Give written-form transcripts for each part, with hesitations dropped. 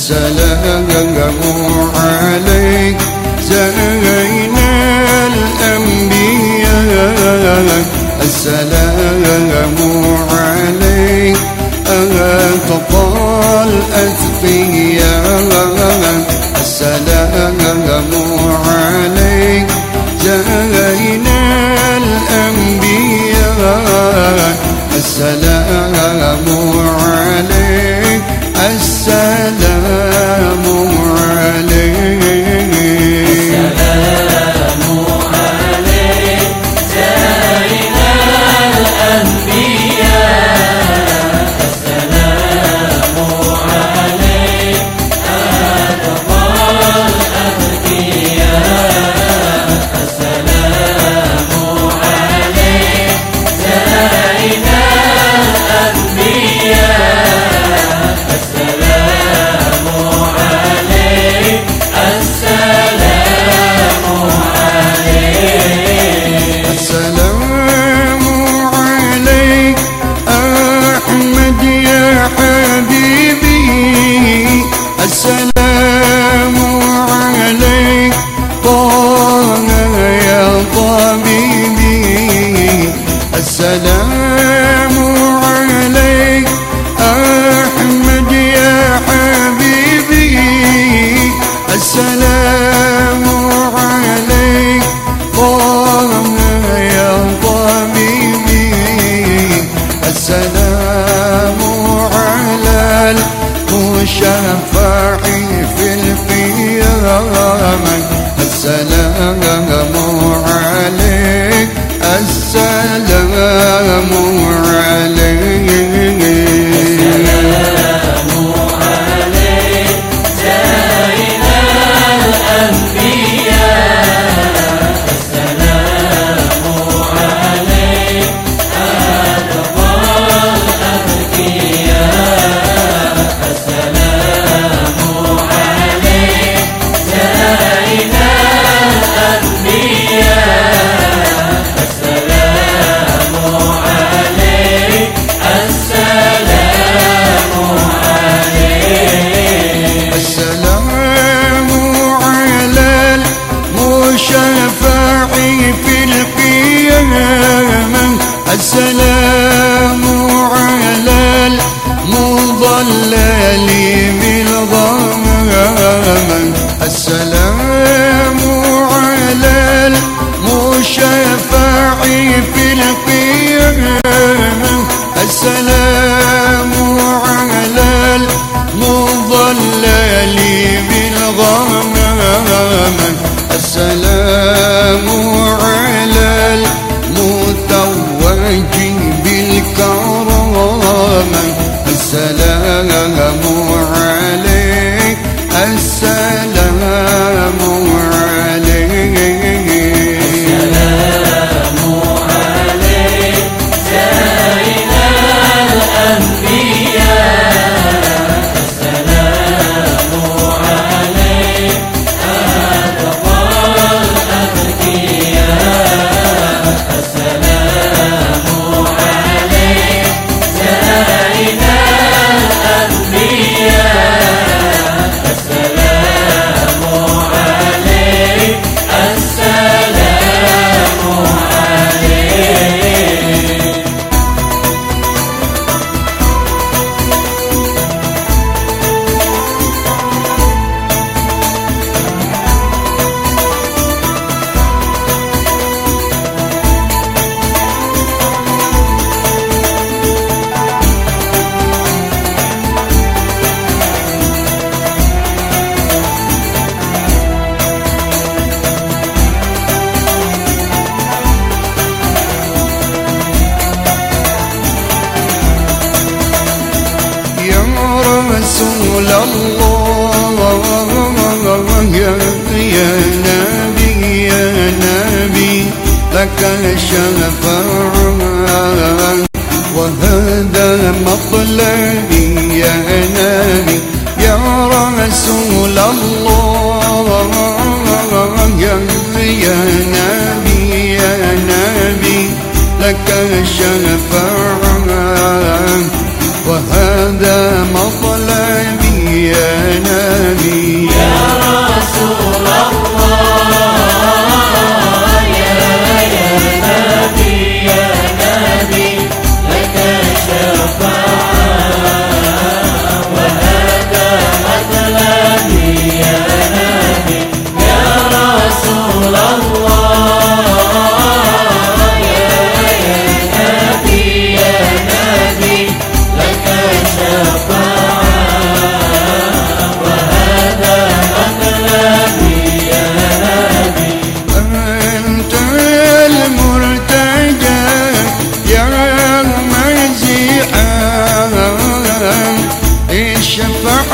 السلام عليك زين الأنبياء، السلام عليك أتقى الأتقياء، السلام عليك زين الأنبياء، السلام عليك، السلام عليك، السلام عليك زين الأنبياء، السلام عليك أتقى الأتقياء، السلام عليك زين الأنبياء، السلام عليك، السلام عليك، السلام عليك أحمد يا حبيبي، السلام عليك طه يا طبيبي، السلام عليك أحمد يا حبيبي، السلام عليك طه يا طبيبي، السلام على المشفع في القيامة، السلام عليك، السلام عليك، السلام عليك زين الأنبياء، السلام عليك أتقى الأتقياء، السلام عليك زين الأنبياء، السلام عليك، السلام عليك، السلام على المشفع في القيامة، السلام على المضلل بالغمام، السلام على المشفع في القيامة، السلام على المضلل بالغمام، السلام على المتوج بالكرامة، السلام عليك، السلام عليك، السلام عليك زين الأنبياء، السلام عليك أتقى الأتقياء، السلام عليك زين الأنبياء، السلام عليك، السلام عليك، رسول الله يا نبي يا نبي لك الشفاعة وهذا مطلبي يا نبي يا رسول الله يا نبي يا نبي لك الشفاعة وهذا مطلبي يا نبي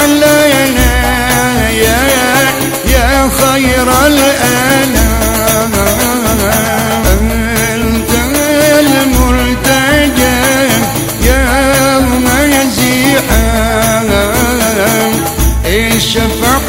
علينا يا خير الأنام، أنت المرتجى يا مزيحا، الشفع